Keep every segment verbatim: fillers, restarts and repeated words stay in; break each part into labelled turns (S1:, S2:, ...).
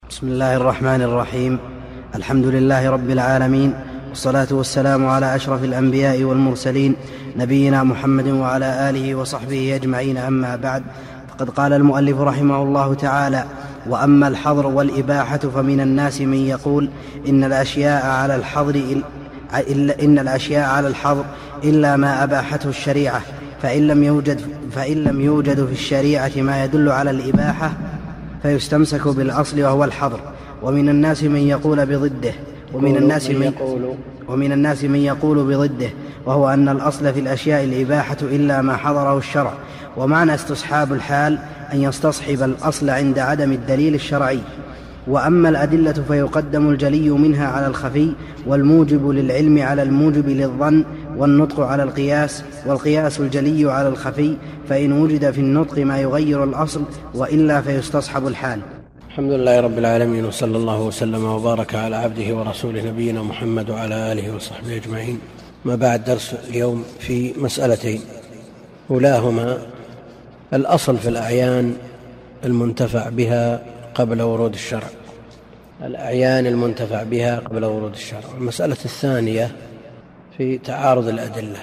S1: بسم الله الرحمن الرحيم. الحمد لله رب العالمين، والصلاة والسلام على أشرف الأنبياء والمرسلين نبينا محمد وعلى آله وصحبه أجمعين. أما بعد، فقد قال المؤلف رحمه الله تعالى: وأما الحظر والإباحة فمن الناس من يقول إن الأشياء على الحظر إن الأشياء على الحظر إلا ما أباحته الشريعة، فإن لم يوجد فإن لم يوجد في الشريعة ما يدل على الإباحة فيستمسك بالأصل وهو الحظر. ومن الناس من يقول بضده ومن الناس من يقول ومن الناس من يقول بضده وهو أن الأصل في الأشياء الإباحة إلا ما حضره الشرع. ومعنى استصحاب الحال أن يستصحب الأصل عند عدم الدليل الشرعي. وأما الأدلة فيقدم الجلي منها على الخفي، والموجب للعلم على الموجب للظن، والنطق على القياس، والقياس الجلي على الخفي، فإن وجد في النطق ما يغير الأصل وإلا فيستصحب الحال.
S2: الحمد لله رب العالمين، وصلى الله وسلم وبارك على عبده ورسوله نبينا محمد وعلى آله وصحبه أجمعين. ما بعد، درس اليوم في مسألتين، أولاهما الأصل في الأعيان المنتفع بها قبل ورود الشرع الأعيان المنتفع بها قبل ورود الشرع المسألة الثانية في تعارض الأدلة،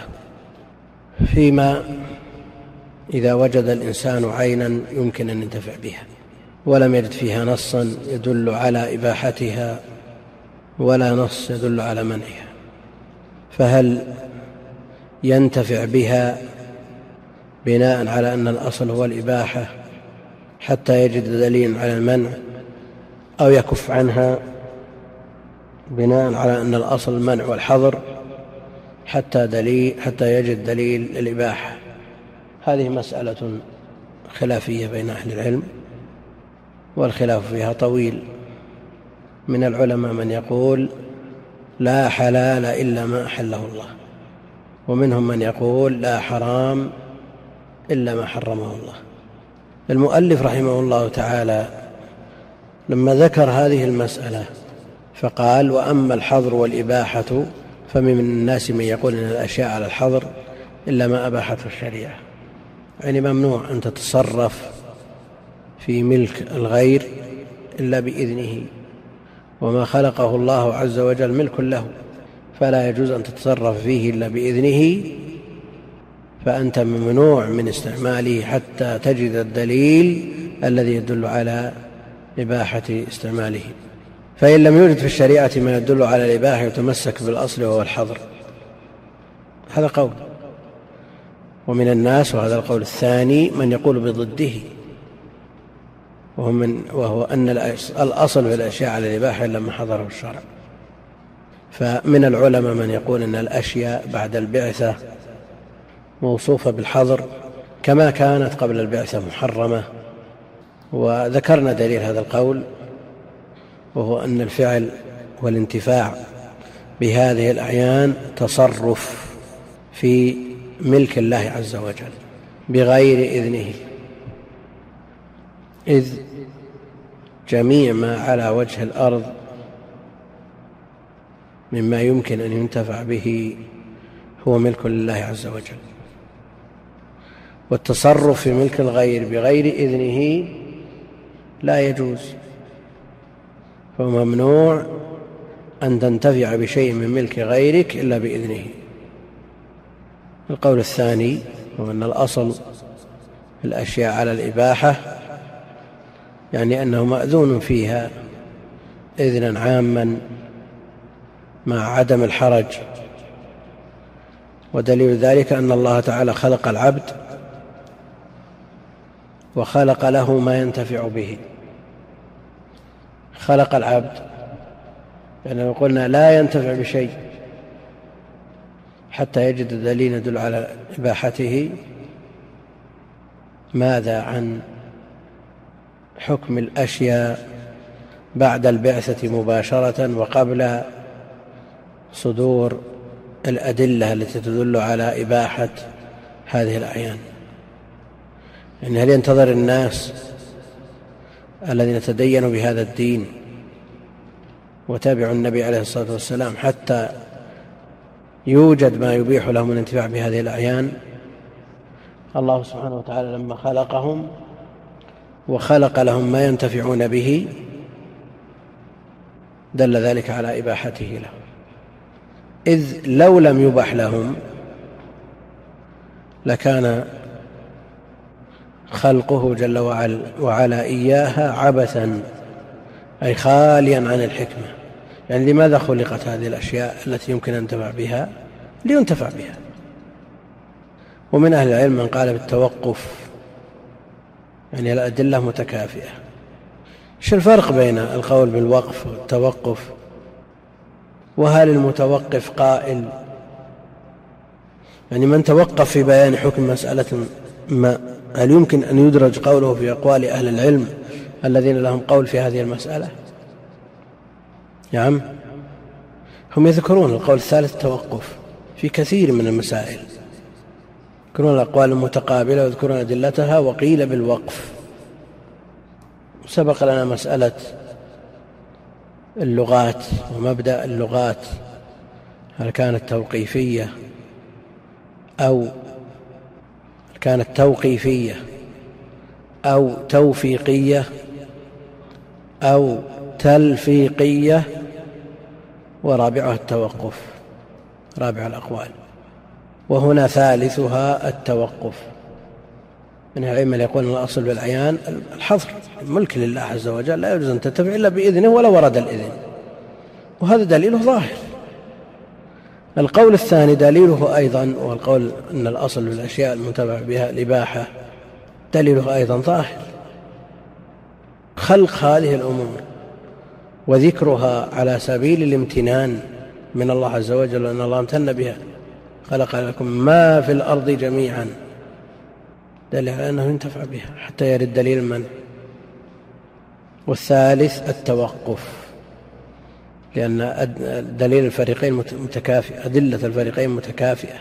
S2: فيما إذا وجد الإنسان عينا يمكن أن ينتفع بها ولم يجد فيها نصا يدل على إباحتها ولا نص يدل على منعها، فهل ينتفع بها بناء على أن الأصل هو الإباحة حتى يجد دليل على المنع، أو يكف عنها بناء على أن الأصل المنع والحظر حتى, دليل حتى يجد دليل الإباحة؟ هذه مسألة خلافية بين أهل العلم، والخلاف فيها طويل. من العلماء من يقول لا حلال إلا ما أحله الله، ومنهم من يقول لا حرام إلا ما حرمه الله. المؤلف رحمه الله تعالى لما ذكر هذه المسألة فقال: وأما الحظر والإباحة فمن الناس من يقول إن الأشياء على الحظر إلا ما أباحته الشريعة، يعني ممنوع أن تتصرف في ملك الغير إلا بإذنه، وما خلقه الله عز وجل ملك له، فلا يجوز أن تتصرف فيه إلا بإذنه، فأنت ممنوع من استعماله حتى تجد الدليل الذي يدل على إباحة استعماله. فإن لم يوجد في الشريعة ما يدل على الإباحة يتمسك بالأصل وهو الحظر. هذا قول. ومن الناس، وهذا القول الثاني، من يقول بضده، وهو, من وهو أن الأصل في الأشياء على الإباحة إلا ما حضره الشرع. فمن العلماء من يقول أن الأشياء بعد البعثة موصوفة بالحظر كما كانت قبل البعثة محرمة، وذكرنا دليل هذا القول، وهو أن الفعل والانتفاع بهذه الأعيان تصرف في ملك الله عز وجل بغير إذنه، إذ جميع ما على وجه الأرض مما يمكن أن ينتفع به هو ملك لله عز وجل، والتصرف في ملك الغير بغير إذنه لا يجوز، فممنوع أن تنتفع بشيء من ملك غيرك إلا بإذنه. القول الثاني هو أن الأصل في الأشياء على الإباحة، يعني أنه مأذون فيها إذنا عاما مع عدم الحرج، ودليل ذلك أن الله تعالى خلق العبد وخلق له ما ينتفع به. خلق العبد، يعني لو قلنا لا ينتفع بشيء حتى يجد دليل يدل على إباحته، ماذا عن حكم الأشياء بعد البعثة مباشرة وقبل صدور الأدلة التي تدل على إباحة هذه الأعيان؟ يعني هل ينتظر الناس الذين تدينوا بهذا الدين وتابعوا النبي عليه الصلاة والسلام حتى يوجد ما يبيح لهم الانتفاع بهذه الأعيان؟ الله سبحانه وتعالى لما خلقهم وخلق لهم ما ينتفعون به دل ذلك على إباحته له، إذ لو لم يبح لهم لكان خلقه جل وعلا إياها عبثا، أي خاليا عن الحكمة. يعني لماذا خلقت هذه الأشياء التي يمكن أن ينتفع بها؟ لينتفع بها. ومن أهل العلم من قال بالتوقف، يعني الأدلة متكافئة. ايش الفرق بين القول بالوقف والتوقف؟ وهل المتوقف قائل؟ يعني من توقف في بيان حكم مسألة ما، هل يمكن أن يدرج قوله في أقوال أهل العلم الذين لهم قول في هذه المسألة؟ نعم، هم يذكرون القول الثالث التوقف في كثير من المسائل، يذكرون الأقوال المتقابلة ويذكرون أدلتها. وقيل بالوقف. سبق لنا مسألة اللغات ومبدأ اللغات، هل كانت توقيفية أو كانت توقيفية أو توفيقية أو تلفيقية، ورابعها التوقف، رابع الأقوال. وهنا ثالثها التوقف. من العلم يقول أن الأصل بالعيان الحظر، الملك لله عز وجل، لا يجوز أن تنتفع إلا بإذنه ولا ورد الإذن، وهذا دليله ظاهر. القول الثاني دليله أيضا، والقول أن الأصل بالأشياء المنتفع بها الإباحة، دليله أيضا ظاهر. خلق هذه الأمور وذكرها على سبيل الامتنان من الله عز وجل، أن الله امتن بها، خلق لكم ما في الأرض جميعا، دليل على أنه ينتفع بها حتى يرد دليل من. والثالث التوقف، لأن دليل الفريقين متكافئة، أدلة الفريقين متكافئة.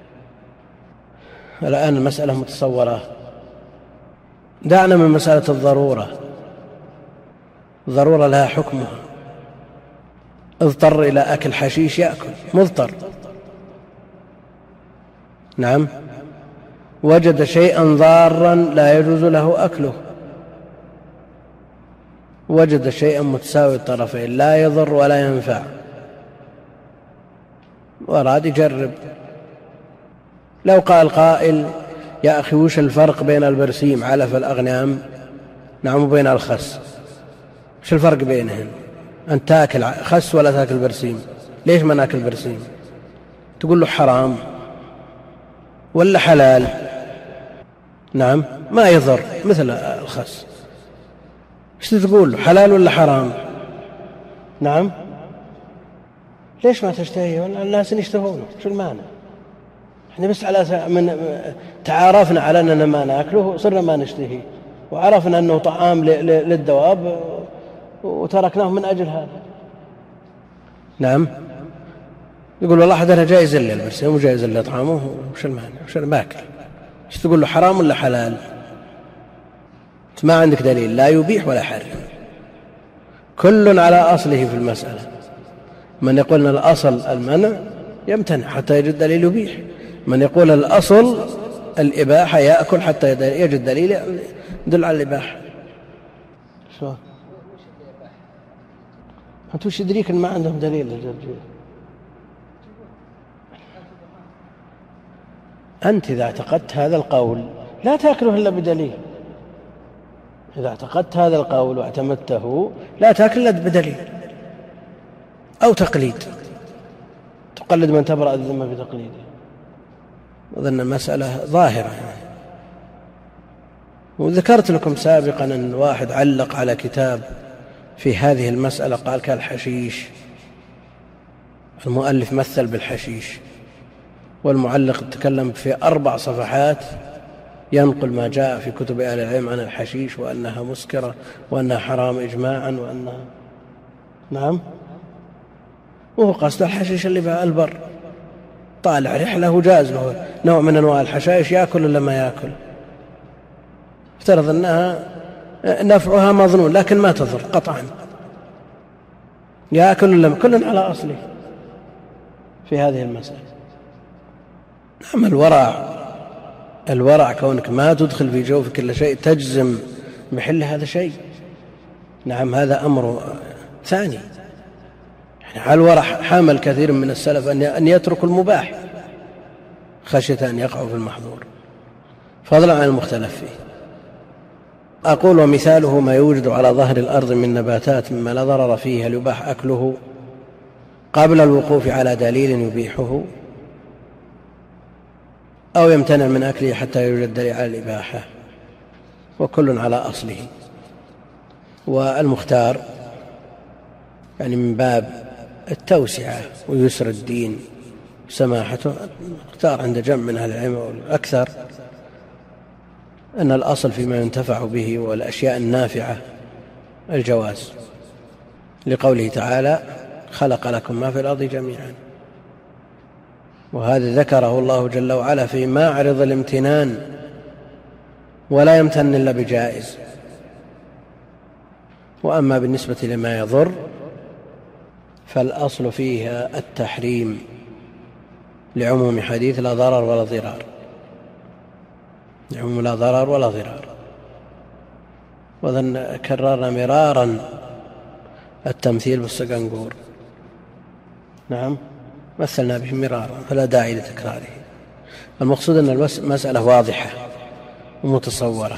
S2: الآن المسألة متصورة. دعنا من مسألة الضرورة، الضرورة لها حكمها. اضطر إلى أكل حشيش يأكل، مضطر. نعم. وجد شيئا ضارا لا يجوز له أكله، وجد شيئا متساوي الطرفين لا يضر ولا ينفع، وأراد يجرب. لو قال قائل يا أخي وش الفرق بين البرسيم علف الأغنام نعم وبين الخس؟ وش الفرق بينهن؟ أن تأكل خس ولا تأكل برسيم؟ ليش ما نأكل برسيم؟ تقول له حرام ولا حلال؟ نعم ما يضر مثل الخس. ايش تقول له، حلال ولا حرام؟ نعم. ليش ما تشتهيه؟ الناس يشتهونه، شو المانع؟ احنا بس على من تعارفنا على أننا ما نأكله صرنا ما نشتهيه، وعرفنا أنه طعام للدواب وتركناه من أجل هذا. نعم. يقول والله هذا جائز إلا البرسيم وجائز إلا طعامه، وش المانع؟ وش باكل؟ ايش تقول له، حرام ولا حلال؟ ما عندك دليل، لا يبيح ولا حرم، كل على أصله في المسألة. من يقول أن الأصل المنع يمتنع حتى يجد دليل يبيح، من يقول الأصل الإباحة يأكل حتى يجد دليل يدل على الإباحة. شو أنت وش يدريك أن ما عندهم دليل للجرجير؟ أنت إذا اعتقدت هذا القول لا تأكله إلا بدليل، إذا اعتقدت هذا القول واعتمدته لا تأكل إلا بدليل أو تقليد، تقلد من تبرأ الذمة بتقليده. أظن المسألة ظاهرة. وذكرت لكم سابقا أن واحد علق على كتاب في هذه المسألة، قال كالحشيش، المؤلف مثل بالحشيش، والمعلق تكلم في أربع صفحات ينقل ما جاء في كتب أهل العلم عن الحشيش، وأنها مسكرة، وأنها حرام إجماعا، وأنها نعم. وهو قصد الحشيش اللي بقى البر، طالع رحلة وجاز له نوع من أنواع الحشائش، يأكل ولا ما يأكل، افترض أنها نفعها مظنون لكن ما تضر قطعا، يأكل ولا كل على أصله في هذه المسألة. نعم. الورع، الورع كونك ما تدخل في جوفك كل شيء تجزم محل هذا شيء، نعم هذا أمر ثاني. يعني على الورع حامل كثير من السلف أن يتركوا المباح خشية أن يقعوا في المحظور فضلا عن المختلف فيه. أقول ومثاله ما يوجد على ظهر الأرض من نباتات مما لا ضرر فيه هل يباح أكله قبل الوقوف على دليل يبيحه أو يمتنع من أكله حتى يوجد دليل على الإباحة، وكل على أصله. والمختار يعني من باب التوسعة ويسر الدين سماحته، اختار عند جمع من أهل العلم والأكثر أن الأصل فيما ينتفع به والأشياء النافعة الجواز، لقوله تعالى خلق لكم ما في الأرض جميعا، وهذا ذكره الله جل وعلا في معرض الامتنان ولا يمتن إلا بجائز. وأما بالنسبة لما يضر فالأصل فيها التحريم لعموم حديث لا ضرر ولا ضرار، لعموم لا ضرر ولا ضرار. وظن كررنا مرارا التمثيل بالسقنقور، نعم مثلنا به مرارا فلا داعي لتكراره. المقصود أن المسألة واضحة ومتصورة،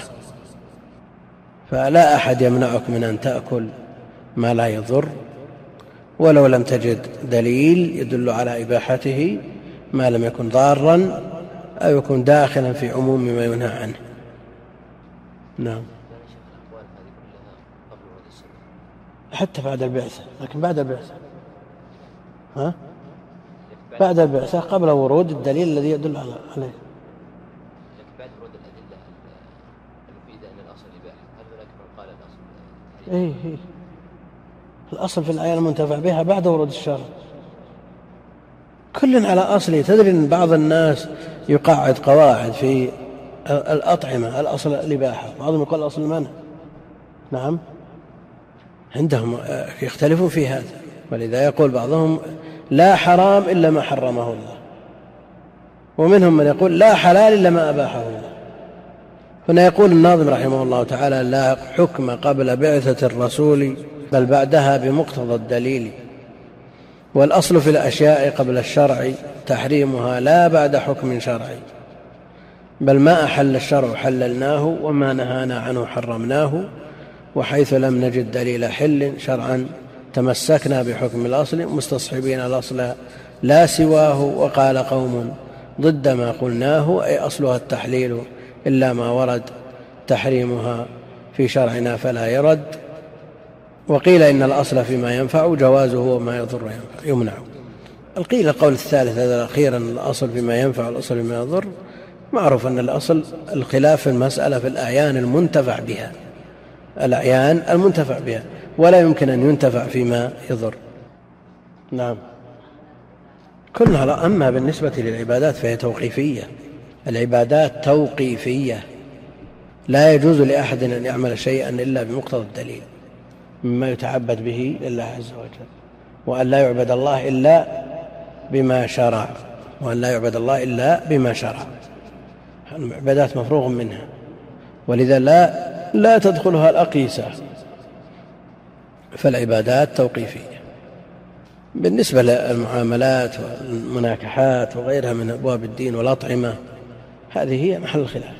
S2: فلا أحد يمنعك من أن تأكل ما لا يضر ولو لم تجد دليل يدل على إباحته ما لم يكن ضارا أو يكون داخلا في عموم ما ينهى عنه. نعم حتى بعد البعثة، لكن بعد البعثة ها؟ بعد البعثة قبل ورود الدليل الذي يدل عليه.
S3: لكن بعد ورود الأدلة المفيدة أن الأصل إباحة، هل هناك من قال الأصل؟
S2: إيه إيه الأصل في الآية المنتفع بها بعد ورود الشرع، كل على أصله. تدري أن بعض الناس يقعد قواعد في الأطعمة الأصل الإباحة، بعضهم يقول الأصل المنع. نعم عندهم يختلفون في هذا، ولذا يقول بعضهم لا حرام إلا ما حرمه الله، ومنهم من يقول لا حلال إلا ما أباحه الله. هنا يقول الناظم رحمه الله تعالى لا حكم قبل بعثة الرسول بل بعدها بمقتضى الدليل، والأصل في الأشياء قبل الشرع تحريمها لا بعد حكم شرعي، بل ما أحل الشرع حللناه وما نهانا عنه حرمناه، وحيث لم نجد دليل حل شرعا تمسكنا بحكم الأصل مستصحبين الأصل لا سواه. وقال قوم ضد ما قلناه أي أصلها التحليل إلا ما ورد تحريمها في شرعنا فلا يرد. وقيل إن الأصل فيما ينفع جوازه وما يضر يمنع. القيل القول الثالث هذا الأخير أن الأصل فيما ينفع والأصل فيما يضر، معروف أن الأصل الخلاف في المسألة في الأعيان المنتفع بها، الأعيان المنتفع بها، ولا يمكن أن ينتفع فيما يضر. نعم كلها. أما بالنسبة للعبادات فهي توقيفية، العبادات توقيفية، لا يجوز لأحد أن يعمل شيئا إلا بمقتضى الدليل مما يتعبد به لله عز وجل، وأن لا يعبد الله إلا بما شرع، وأن لا يعبد الله إلا بما شرع. العبادات مفروغ منها، ولذا لا لا تدخلها الأقيسة، فالعبادات توقيفية. بالنسبة للمعاملات والمناكحات وغيرها من أبواب الدين والأطعمة هذه هي محل الخلاف.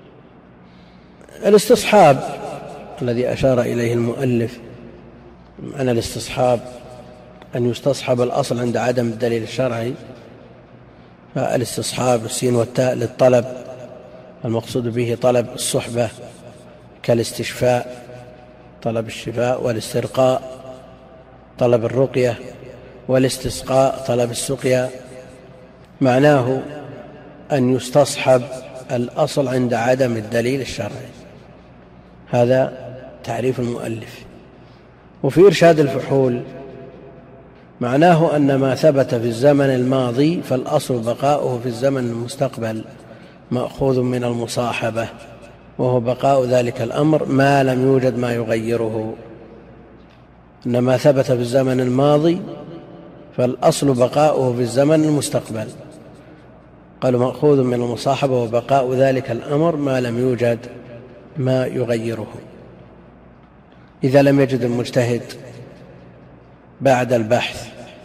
S2: الاستصحاب الذي أشار إليه المؤلف، معنى الاستصحاب أن يستصحب الأصل عند عدم الدليل الشرعي، فالاستصحاب السين والتاء للطلب، المقصود به طلب الصحبة كالاستشفاء طلب الشفاء، والاسترقاء طلب الرقية، والاستسقاء طلب السقيا. معناه أن يستصحب الأصل عند عدم الدليل الشرعي، هذا تعريف المؤلف. وفي إرشاد الفحول معناه أن ما ثبت في الزمن الماضي فالأصل بقاؤه في الزمن المستقبل مأخوذ من المصاحبة، وهو بقاء ذلك الأمر ما لم يوجد ما يغيره. أن ما ثبت في الزمن الماضي فالأصل بقاؤه في الزمن المستقبل، قالوا مأخوذ من المصاحبة وبقاء ذلك الأمر ما لم يوجد ما يغيره. إذا لم يجد المجتهد بعد البحث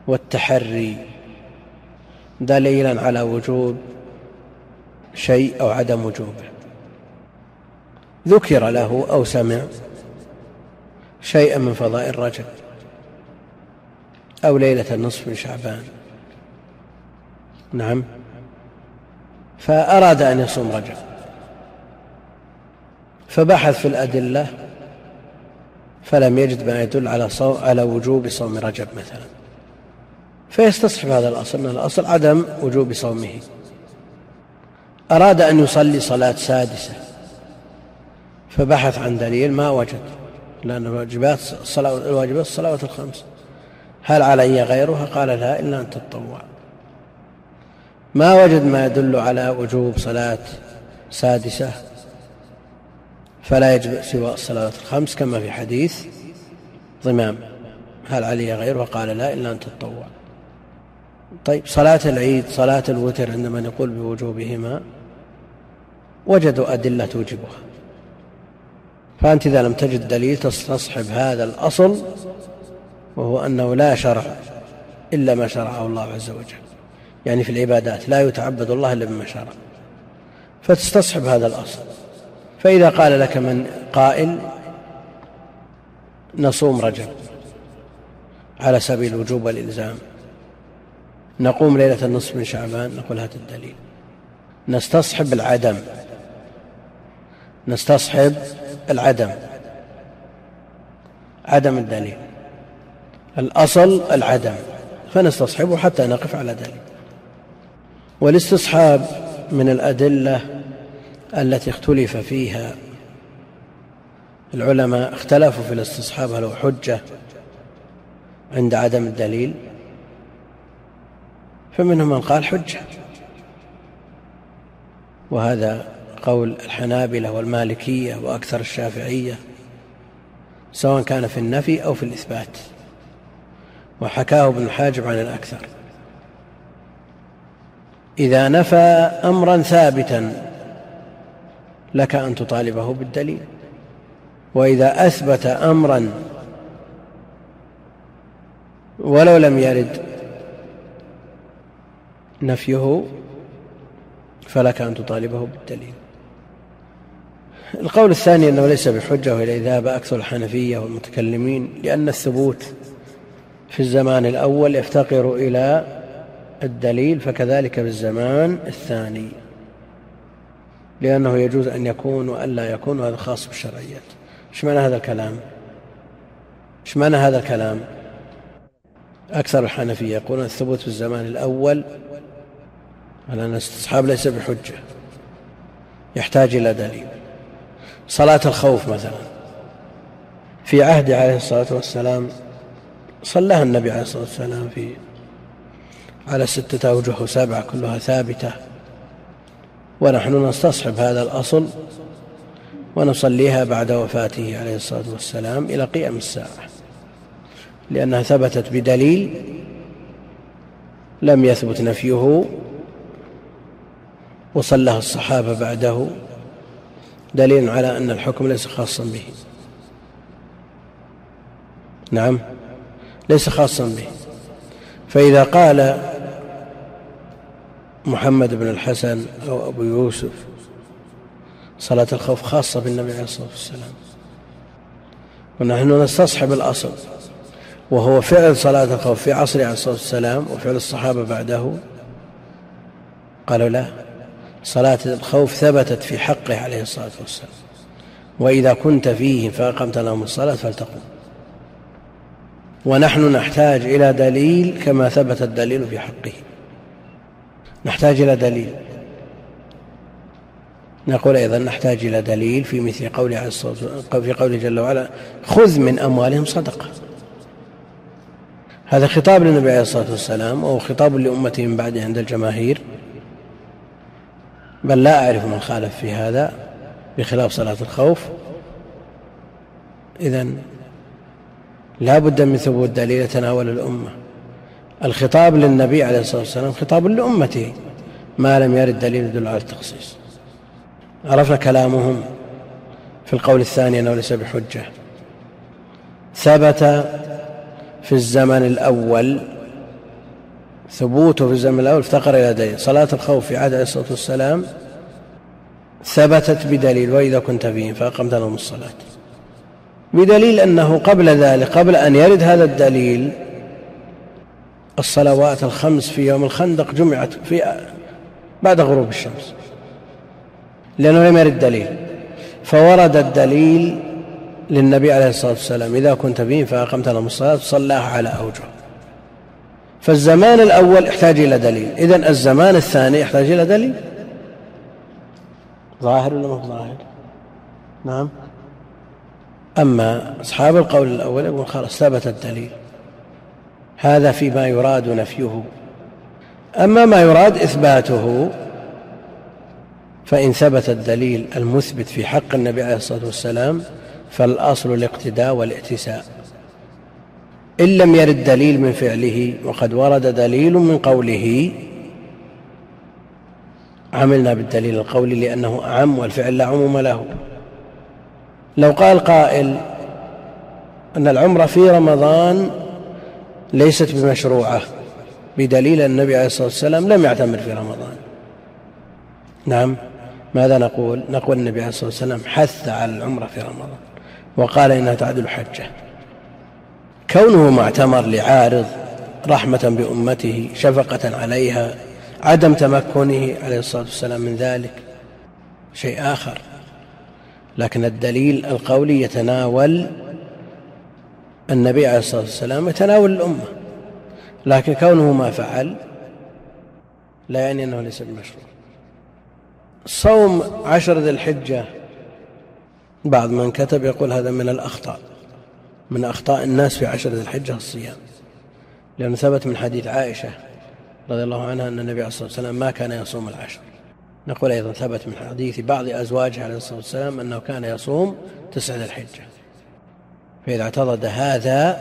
S2: والتحري دليلا على وجوب شيء أو عدم وجوبه، ذكر له أو سمع شيئا من فضائل رجب أو ليلة النصف من شعبان، نعم، فأراد أن يصوم رجب، فبحث في الأدلة فلم يجد ما يدل على, على وجوب صوم رجب مثلا، فيستصحب هذا الأصل، أن الأصل عدم وجوب صومه. أراد أن يصلي صلاة سادسة فبحث عن دليل ما وجد، لأن الواجبات الواجبات الصلوات الخمس، هل علي غيرها؟ قال لا إلا أن تتطوع. ما وجد ما يدل على وجوب صلاة سادسة فلا يجب سوى الصلوات الخمس، كما في حديث ضمام هل علي غيرها؟ قال لا إلا أن تتطوع. طيب صلاة العيد، صلاة الوتر، عندما نقول بوجوبهما وجدوا أدلة توجبها، فأنت إذا لم تجد دليل تستصحب هذا الأصل، وهو أنه لا شرع إلا ما شرعه الله عز وجل، يعني في العبادات لا يتعبد الله إلا بما شرع، فتستصحب هذا الأصل. فإذا قال لك من قائل نصوم رجب على سبيل الوجوب والإلزام، نقوم ليلة النصف من شعبان، نقول هات الدليل، نستصحب العدم، نستصحب العدم عدم الدليل، الأصل العدم، فنستصحبه حتى نقف على دليل. والاستصحاب من الأدلة التي اختلف فيها العلماء، اختلفوا في الاستصحاب هل هو حجة عند عدم الدليل، فمنهم من قال حجة، وهذا قول الحنابلة والمالكية وأكثر الشافعية، سواء كان في النفي أو في الإثبات، وحكاه ابن حاجب عن الأكثر. إذا نفى أمرا ثابتا لك أن تطالبه بالدليل، وإذا أثبت أمرا ولو لم يرد نفيه فلك أن تطالبه بالدليل. القول الثاني أنه ليس بحجة، وإليه ذهب أكثر الحنفية والمتكلمين، لأن الثبوت في الزمان الأول يفتقر إلى الدليل، فكذلك في الزمان الثاني، لأنه يجوز أن يكون وأن لا يكون، وهذا خاص بالشرعيات. إيش معنى هذا الكلام؟ إيش معنى هذا الكلام؟ أكثر الحنفية يقولون الثبوت في الزمان الأول على أن الاستصحاب ليس بحجة، يحتاج إلى دليل. صلاة الخوف مثلا في عهد عليه الصلاة والسلام صلىها النبي عليه الصلاة والسلام في على ستة أوجه وسبعة كلها ثابتة، ونحن نستصحب هذا الأصل ونصليها بعد وفاته عليه الصلاة والسلام إلى قيام الساعة، لأنها ثبتت بدليل لم يثبت نفيه، وصلها الصحابة بعده، دليل على أن الحكم ليس خاصا به. نعم، ليس خاصا به. فإذا قال محمد بن الحسن أو أبو يوسف صلاة الخوف خاصة بالنبي عليه الصلاة والسلام، ونحن نستصحب الأصل وهو فعل صلاة الخوف في عصر عليه الصلاة والسلام وفعل الصحابة بعده، قالوا لا، صلاة الخوف ثبتت في حقه عليه الصلاة والسلام، وإذا كنت فيه فأقمت لهم الصلاة فلتقم. ونحن نحتاج إلى دليل كما ثبت الدليل في حقه، نحتاج إلى دليل. نقول أيضا نحتاج إلى دليل في مثل قوله عليه الصلاة والسلام في قوله جل وعلا خذ من أموالهم صدقة، هذا خطاب للنبي عليه الصلاة والسلام وهو خطاب لأمته من بعده عند الجماهير، بل لا أعرف من خالف في هذا بخلاف صلاة الخوف. إذن لا بد من ثبوت دليل يتناول الأمة. الخطاب للنبي عليه الصلاة والسلام خطاب لأمته ما لم يرد دليل يدل على التخصيص. عرفنا كلامهم في القول الثاني أنه ليس بحجة. ثبت في الزمن الأول ثبوته في الزمن الأول افتقر إلى دليل. صلاة الخوف في عهد عليه الصلاة والسلام ثبتت بدليل وإذا كنت فيهم فأقمت لهم الصلاة، بدليل أنه قبل ذلك قبل أن يرد هذا الدليل الصلوات الخمس في يوم الخندق جمعت في بعد غروب الشمس لأنه لم يرد دليل، فورد الدليل للنبي عليه الصلاة والسلام إذا كنت فيهم فأقمت لهم الصلاة صلاها على أوجه. فالزمان الأول يحتاج إلى دليل، إذن الزمان الثاني يحتاج إلى دليل. ظاهر ولا مو ظاهر؟ نعم. أما أصحاب القول الأول يقول خلاص ثبت الدليل، هذا فيما يراد نفيه. أما ما يراد إثباته فإن ثبت الدليل المثبت في حق النبي عليه الصلاة والسلام فالأصل الاقتداء والائتساء، إن لم يرد دليل من فعله وقد ورد دليل من قوله عملنا بالدليل القولي لأنه أعم والفعل لا عموم له. لو قال قائل أن العمرة في رمضان ليست بمشروعة بدليل النبي عليه الصلاة والسلام لم يعتمر في رمضان، نعم، ماذا نقول؟ نقول النبي عليه الصلاة والسلام حث على العمرة في رمضان وقال إنها تعدل حجة. كونه معتمر لعارض رحمة بأمته شفقة عليها عدم تمكنه عليه الصلاة والسلام من ذلك شيء آخر، لكن الدليل القولي يتناول النبي عليه الصلاة والسلام يتناول الأمة، لكن كونه ما فعل لا يعني أنه ليس بمشروع. صوم عشر ذي الحجة بعض من كتب يقول هذا من الأخطاء، من أخطاء الناس في عشر ذي الحجة الصيام، لأنه ثبت من حديث عائشة رضي الله عنها أن النبي عليه الصلاة والسلام ما كان يصوم العشر. نقول أيضا ثبت من حديث بعض أزواجه عليه الصلاة والسلام أنه كان يصوم تسع ذي الحجة. فإذا اعتضد هذا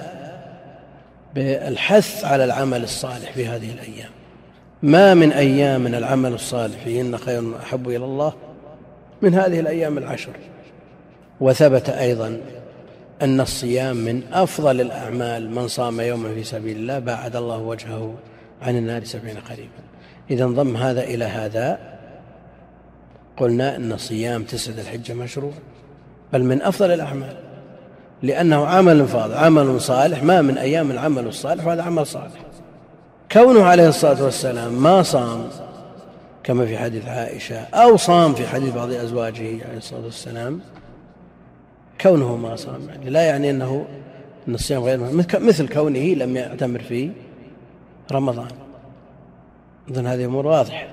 S2: بالحث على العمل الصالح في هذه الأيام، ما من أيام من العمل الصالح فيهن خير أحب إلى الله من هذه الأيام العشر. وثبت أيضا أن الصيام من أفضل الأعمال، من صام يوما في سبيل الله باعد الله وجهه عن النار سبعين قريبا. إذا انضم هذا إلى هذا قلنا أن صيام تسعة الحجة مشروع بل من أفضل الأعمال، لأنه عمل فاضل عمل صالح، ما من أيام العمل الصالح وهذا عمل صالح. كونه عليه الصلاة والسلام ما صام كما في حديث عائشة أو صام في حديث بعض أزواجه عليه الصلاة والسلام، كونه ما صام يعني لا يعني أنه أن الصيام غير مثل كونه لم يعتمر في رمضان. إذن هذه أمور واضحة.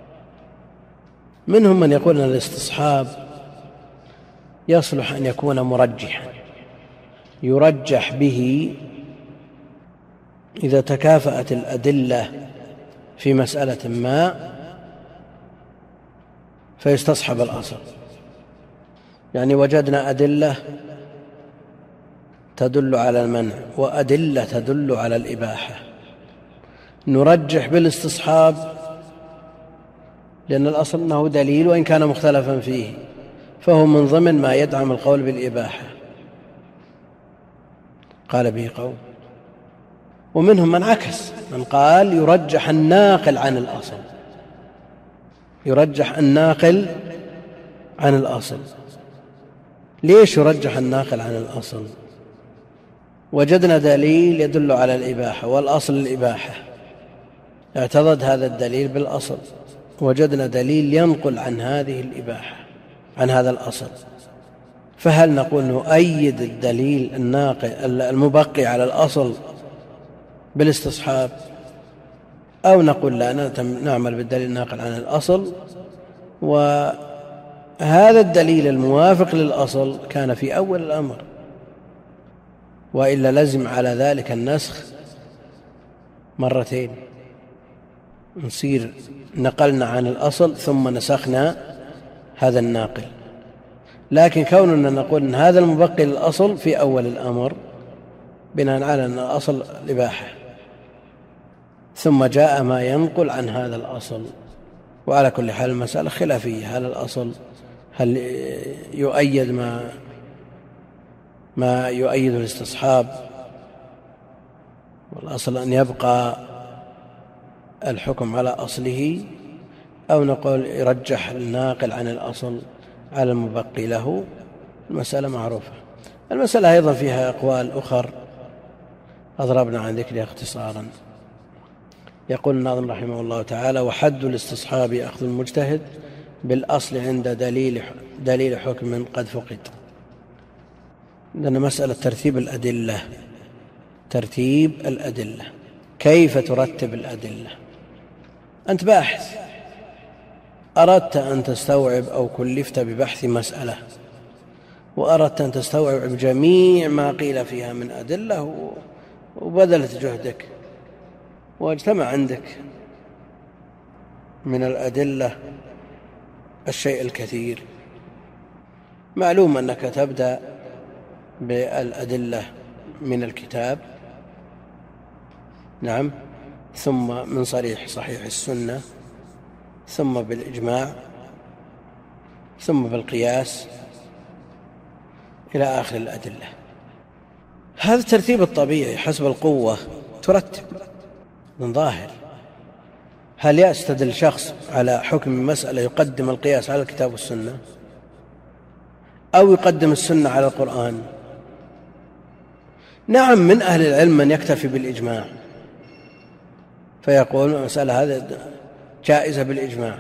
S2: منهم من يقول أن الاستصحاب يصلح أن يكون مرجحا، يرجح به إذا تكافأت الأدلة في مسألة ما فيستصحب الأصل. يعني وجدنا أدلة تدل على المنع وأدلة تدل على الإباحة، نرجح بالاستصحاب لأن الأصل أنه دليل وإن كان مختلفا فيه، فهو من ضمن ما يدعم القول بالإباحة قال به قوم. ومنهم من عكس، من قال يرجح الناقل عن الأصل، يرجح الناقل عن الأصل. ليش يرجح الناقل عن الأصل؟ وجدنا دليل يدل على الإباحة والأصل الإباحة، اعتضد هذا الدليل بالأصل، وجدنا دليل ينقل عن هذه الإباحة عن هذا الأصل، فهل نقول نؤيد الدليل الناقل المبقي على الأصل بالاستصحاب أو نقول لا نعمل بالدليل الناقل عن الأصل؟ وهذا الدليل الموافق للأصل كان في أول الأمر، وإلا لزم على ذلك النسخ مرتين، نصير نقلنا عن الأصل ثم نسخنا هذا الناقل. لكن كوننا نقول أن هذا المبقي للأصل في أول الأمر بناء على أن الأصل الإباحة، ثم جاء ما ينقل عن هذا الأصل. وعلى كل حال المسألة خلافية، هل الأصل هل يؤيد ما ما يؤيد الاستصحاب، والأصل أن يبقى الحكم على أصله، أو نقول يرجح الناقل عن الأصل على المبقي له، المسألة معروفة. المسألة أيضا فيها أقوال أخر أضربنا عن ذكرها اختصارا. يقول الناظم رحمه الله تعالى: وحد الاستصحاب أخذ المجتهد بالأصل عند دليل دليل حكم قد فقد. لأن مسألة ترتيب الأدلة، ترتيب الأدلة، كيف ترتب الأدلة؟ أنت باحث، أردت أن تستوعب أو كلفت ببحث مسألة، وأردت أن تستوعب جميع ما قيل فيها من أدلة، وبذلت جهدك واجتمع عندك من الأدلة الشيء الكثير. معلوم أنك تبدأ بالأدلة من الكتاب، نعم، ثم من صريح صحيح السنة، ثم بالإجماع، ثم بالقياس، إلى آخر الأدلة. هذا الترتيب الطبيعي حسب القوة، ترتب من ظاهر. هل يستدل شخص على حكم مسألة يقدم القياس على الكتاب والسنة، أو يقدم السنة على القرآن؟ نعم، من أهل العلم من يكتفي بالإجماع فيقول المسألة هذه جائزة بالإجماع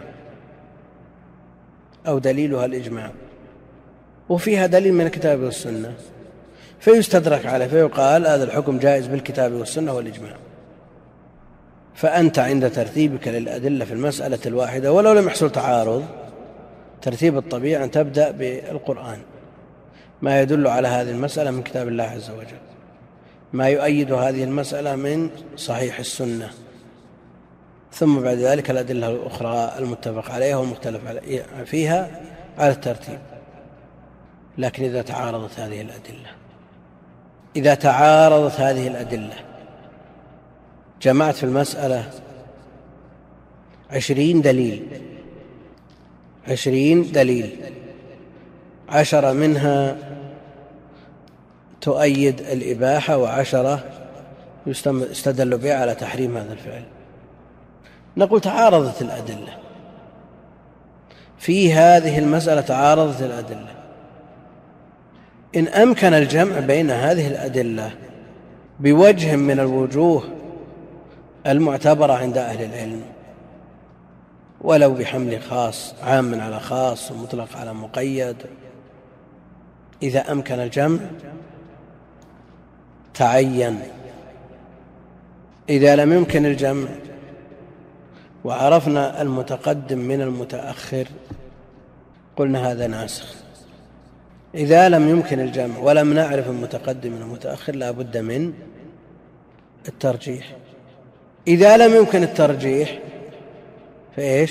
S2: أو دليلها الإجماع، وفيها دليل من الكتاب والسنة، فيستدرك عليه فيقال هذا الحكم جائز بالكتاب والسنة والإجماع. فأنت عند ترتيبك للأدلة في المسألة الواحدة ولو لم يحصل تعارض، ترتيب الطبيعي أن تبدأ بالقرآن، ما يدل على هذه المسألة من كتاب الله عز وجل، ما يؤيد هذه المسألة من صحيح السنة، ثم بعد ذلك الأدلة الأخرى المتفق عليها والمختلف فيها على الترتيب. لكن إذا تعارضت هذه الأدلة إذا تعارضت هذه الأدلة جمعت في المسألة عشرين دليل عشرين دليل عشرة منها تؤيد الإباحة، وعشرة يستدل بها على تحريم هذا الفعل. نقول تعارضت الأدلة في هذه المسألة، تعارضت الأدلة. إن أمكن الجمع بين هذه الأدلة بوجه من الوجوه المعتبرة عند أهل العلم، ولو بحمل خاص عام على خاص ومطلق على مقيد، إذا أمكن الجمع تعين. إذا لم يمكن الجمع وعرفنا المتقدم من المتأخر قلنا هذا ناسخ. إذا لم يمكن الجمع ولم نعرف المتقدم من المتأخر لا بد من الترجيح. إذا لم يمكن الترجيح فإيش؟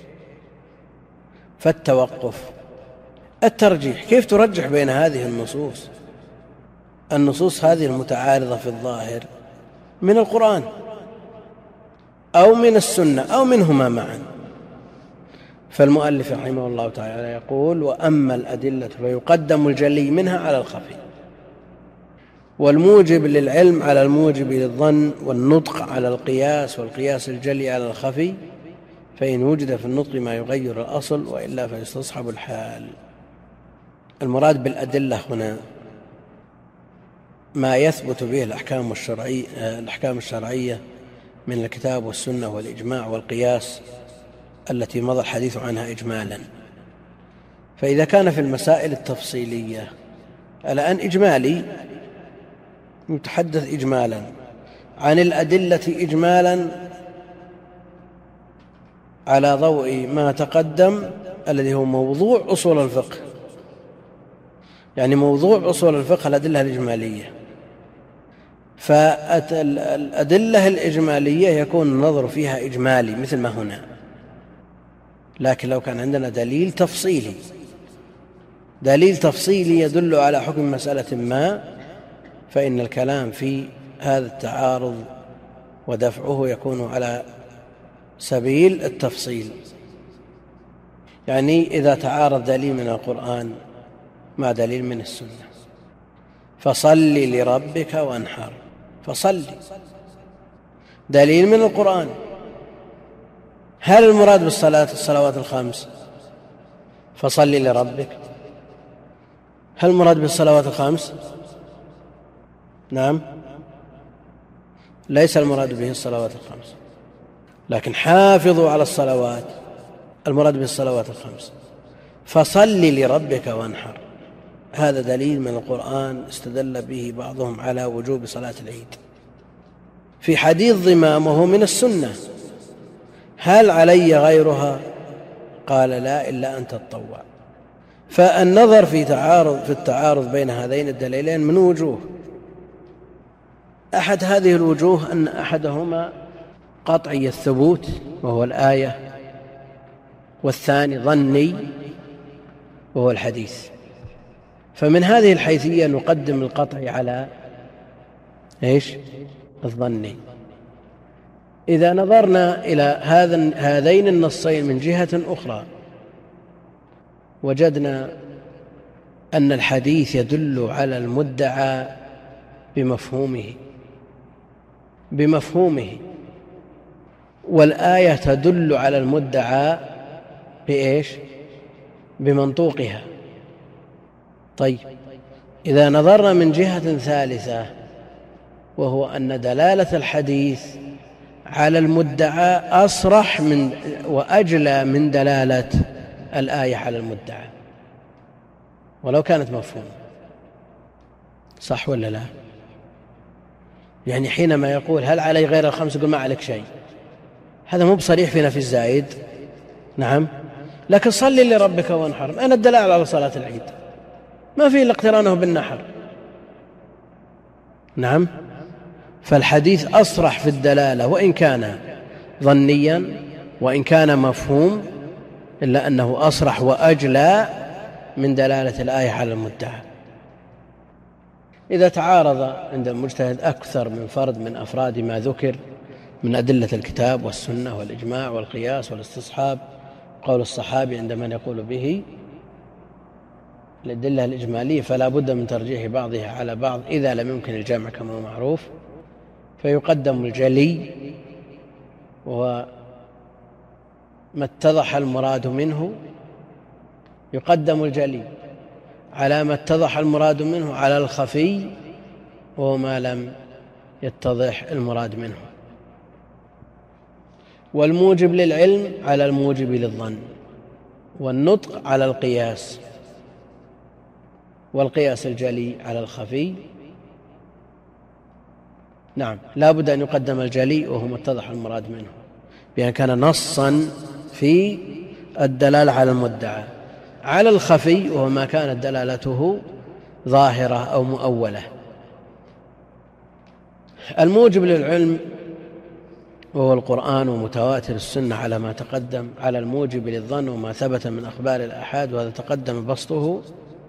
S2: فالتوقف. الترجيح كيف ترجح بين هذه النصوص؟ النصوص هذه المتعارضة في الظاهر من القرآن أو من السنة أو منهما معا. فالمؤلف رحمه الله تعالى يقول: وأما الأدلة فيقدم الجلي منها على الخفي، والموجب للعلم على الموجب للظن، والنطق على القياس، والقياس الجلي على الخفي، فإن وجد في النطق ما يغير الأصل وإلا فيستصحب الحال. المراد بالأدلة هنا ما يثبت به الأحكام الشرعية, الأحكام الشرعية من الكتاب والسنة والإجماع والقياس التي مضى الحديث عنها إجمالا. فإذا كان في المسائل التفصيلية الآن إجمالي، يتحدث إجمالا عن الأدلة إجمالا على ضوء ما تقدم الذي هو موضوع أصول الفقه، يعني موضوع أصول الفقه الأدلة الإجمالية. فالأدلة الإجمالية يكون النظر فيها إجمالي مثل ما هنا. لكن لو كان عندنا دليل تفصيلي دليل تفصيلي يدل على حكم مسألة ما، فإن الكلام في هذا التعارض ودفعه يكون على سبيل التفصيل. يعني إذا تعارض دليل من القرآن مع دليل من السنة، فصل لربك وانحر، فصل دليل من القرآن هل المراد بالصلاة الصلوات الخمس فصل لربك؟ هل المراد بالصلوات الخمس؟ نعم، ليس المراد به الصلوات الخمس، لكن حافظوا على الصلوات المراد به الصلوات الخمس. فصل لربك وانحر، هذا دليل من القرآن استدل به بعضهم على وجوب صلاة العيد. في حديث ضمام وهو من السنة: هل علي غيرها؟ قال لا إلا أن تتطوع. فالنظر في تعارض في التعارض بين هذين الدليلين من وجوه. أحد هذه الوجوه أن أحدهما قطعي الثبوت وهو الآية، والثاني ظني وهو الحديث. فمن هذه الحيثية نقدم القطعي على إيش؟ الظني. إذا نظرنا إلى هذا هذين النصين من جهة أخرى وجدنا أن الحديث يدل على المدعى بمفهومه بمفهومه والآية تدل على المدعى بإيش؟ بمنطوقها. طيب، إذا نظرنا من جهة ثالثة وهو أن دلالة الحديث على المدعى أصرح من وأجلى من دلالة الآية على المدعى ولو كانت مفهومة، صح ولا لا؟ يعني حينما يقول هل علي غير الخمس يقول ما عليك شيء، هذا مو بصريح في نفي الزائد، نعم، لكن صل لربك وانحر أين الدلالة على صلاة العيد؟ ما فيه إلا اقترانه بالنحر، نعم. فالحديث أصرح في الدلالة وإن كان ظنيا وإن كان مفهوم، إلا أنه أصرح وأجلى من دلالة الآية على المدعى. إذا تعارض عند المجتهد أكثر من فرد من أفراد ما ذكر من أدلة الكتاب والسنة والإجماع والقياس والاستصحاب، قول الصحابي عند من يقول به الأدلة الإجمالية، فلا بد من ترجيح بعضها على بعض إذا لم يمكن الجمع كما هو معروف، فيقدم الجلي وهو ما اتضح المراد منه، يقدم الجلي على ما اتضح المراد منه على الخفي وهو ما لم يتضح المراد منه، والموجب للعلم على الموجب للظن، والنطق على القياس، والقياس الجلي على الخفي. نعم، لا بد أن يقدم الجلي وهو ما اتضح المراد منه بأن كان نصا في الدلالة على المدعى، على الخفي وهو ما كانت دلالته ظاهرة أو مؤولة. الموجب للعلم وهو القرآن ومتواتر السنة على ما تقدم، على الموجب للظن وما ثبت من أخبار الآحاد وهذا تقدم بسطه،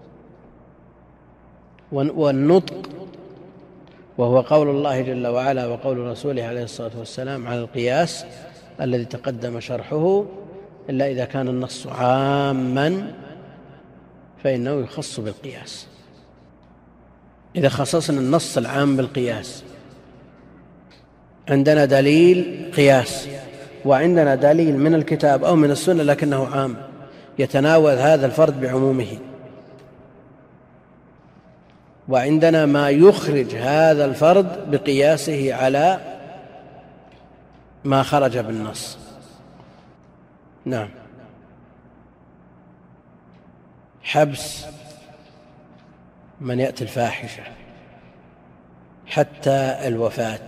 S2: والنطق وهو قول الله جل وعلا وقول رسوله عليه الصلاة والسلام على القياس الذي تقدم شرحه، إلا إذا كان النص عاما فإنه يخص بالقياس. إذا خصصنا النص العام بالقياس عندنا دليل قياس وعندنا دليل من الكتاب أو من السنة لكنه عام يتناول هذا الفرد بعمومه، وعندنا ما يخرج هذا الفرد بقياسه على ما خرج بالنص. نعم، حبس من يأتي الفاحشة حتى الوفاة،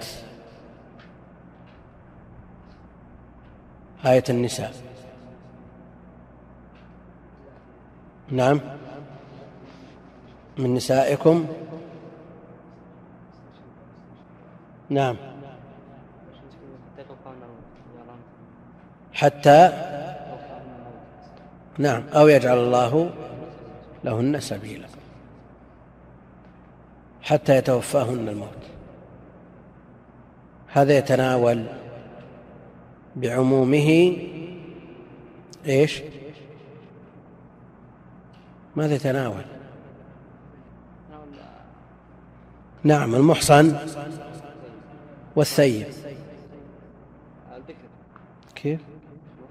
S2: آية النساء. نعم، من نسائكم، نعم، حتى، نعم، أو يجعل الله لهن سبيلا، حتى يتوفاهن الموت. هذا يتناول بعمومه إيش؟ ماذا يتناول؟ نعم، المحصن والثيب. كيف؟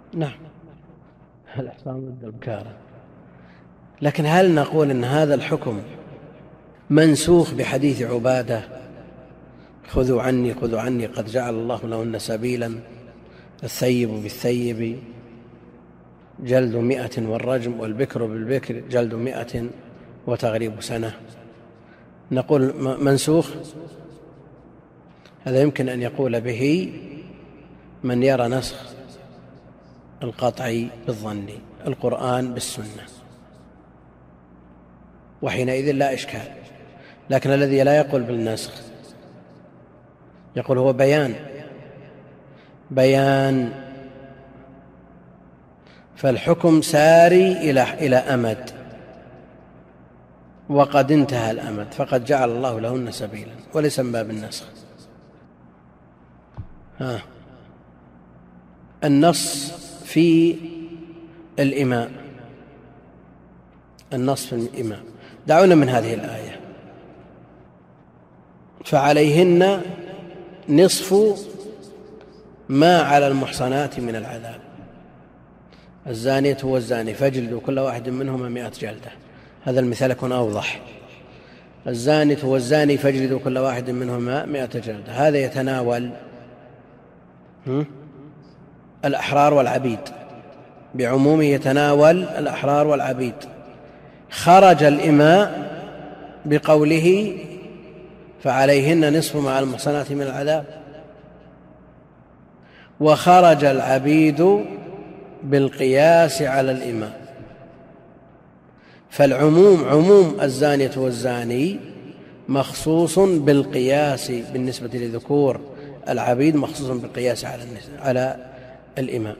S2: نعم الإحصان ضد البكارة، لكن هل نقول إن هذا الحكم منسوخ بحديث عبادة خذوا عني خذوا عني قد جعل الله لهن سبيلا، الثيب بالثيب جلد مئة والرجم والبكر بالبكر جلد مئة وتغريب سنة، نقول منسوخ؟ هذا يمكن أن يقول به من يرى نسخ القطعي بالظن القرآن بالسنة، وحينئذ لا إشكال. لكن الذي لا يقول بالنسخ يقول هو بيان بيان فالحكم ساري إلى إلى أمد، وقد انتهى الأمد فقد جعل الله لهن سبيلا، وليس من باب النسخ. ها النص في الإماء، النص في الإماء، دعونا من هذه الآية: فعليهن نصف ما على المحصنات من العذاب، الزانية والزاني فاجلدوا كل واحد منهما مئة جلدة. هذا المثال يكون أوضح. الزانية والزاني فاجلدوا كل واحد منهما مئة جلدة، هذا يتناول الأحرار والعبيد بعمومه، يتناول الأحرار والعبيد. خرج الإماء بقوله فعليهن نصف ما على المحصنات من العذاب، وخرج العبيد بالقياس على الإماء. فالعموم عموم الزانية والزاني مخصوص بالقياس بالنسبة لذكور العبيد، مخصوص بالقياس على على الإماء.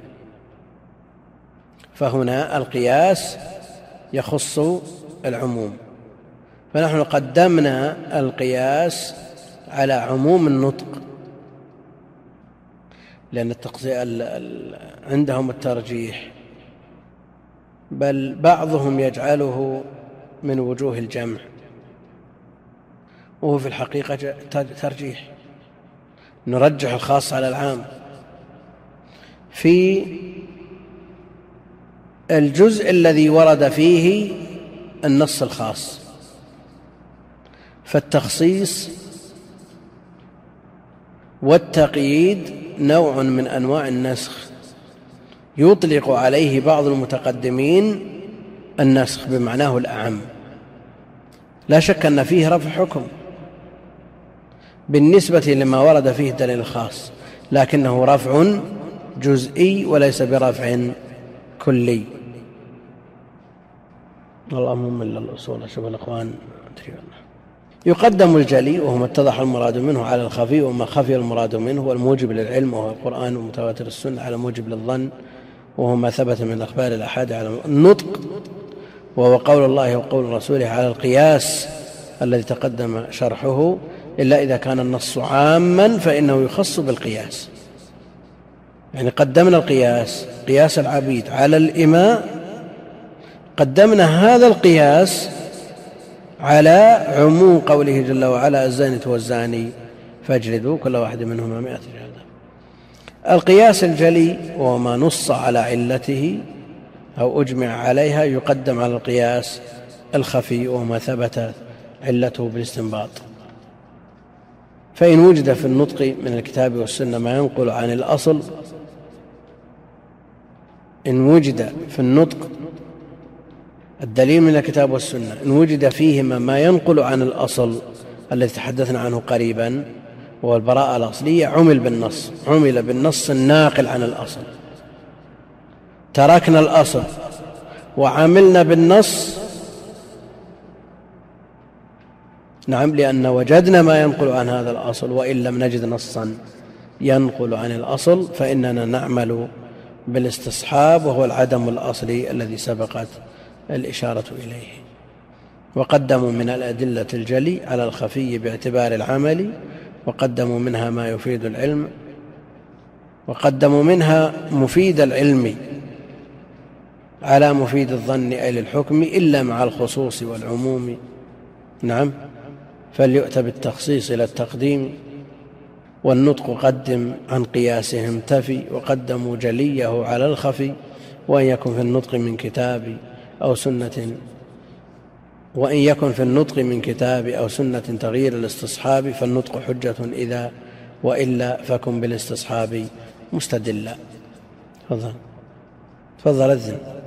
S2: فهنا القياس يخص العموم، فنحن قدمنا القياس على عموم النطق، لأن عندهم الترجيح، بل بعضهم يجعله من وجوه الجمع، وهو في الحقيقة ترجيح، نرجح الخاص على العام. في الجزء الذي ورد فيه النص الخاص، فالتخصيص والتقييد نوع من أنواع النسخ، يطلق عليه بعض المتقدمين النسخ بمعناه الأعم. لا شك أن فيه رفع حكم بالنسبة لما ورد فيه الدليل الخاص، لكنه رفع جزئي وليس برفع كلي. اللهم إلا الأصول. أشوف الأخوان يقدم الجلي وهو ما اتضح المراد منه على الخفي، وما خفي المراد منه والموجب للعلم وهو القرآن ومتواتر السنة على موجب للظن، وهو ما ثبت من أخبار الأحاد على النطق، وهو قول الله وقول رسوله على القياس الذي تقدم شرحه، إلا إذا كان النص عاما فإنه يخص بالقياس. يعني قدمنا القياس قياس العبيد على الإماء، قدمنا هذا القياس على عموم قوله جل وعلا الزانية والزاني فاجلدوا كل واحد منهما مئة جلدة. القياس الجلي وهو ما نص على علته أو أجمع عليها يقدم على القياس الخفي وهو ما ثبت علته بالاستنباط. فإن وجد في النطق من الكتاب والسنة ما ينقل عن الأصل، إن وجد في النطق الدليل من الكتاب والسنة إن وجد فيهما ما ينقل عن الأصل الذي تحدثنا عنه قريبا وهو البراءة الأصلية، عمل بالنص عمل بالنص الناقل عن الأصل. تركنا الأصل وعملنا بالنص، نعم، لأن وجدنا ما ينقل عن هذا الأصل، وإن لم نجد نصا ينقل عن الأصل فإننا نعمل بالاستصحاب، وهو العدم الأصلي الذي سبقت الإشارة إليه. وقدموا من الأدلة الجلي على الخفي باعتبار العمل، وقدموا منها ما يفيد العلم، وقدموا منها مفيد العلم على مفيد الظن أي للحكم، إلا مع الخصوص والعموم، نعم، فليؤتى بالتخصيص إلى التقديم والنطق قدم عن قياسهم تفي، وقدموا جليه على الخفي، وإن يكن في النطق من كتاب أو سنة وإن يكن في النطق من كتاب أو سنة تغيير الاستصحاب فالنطق حجة إذا، وإلا فكن بالاستصحاب مستدلا. تفضل تفضل أذن.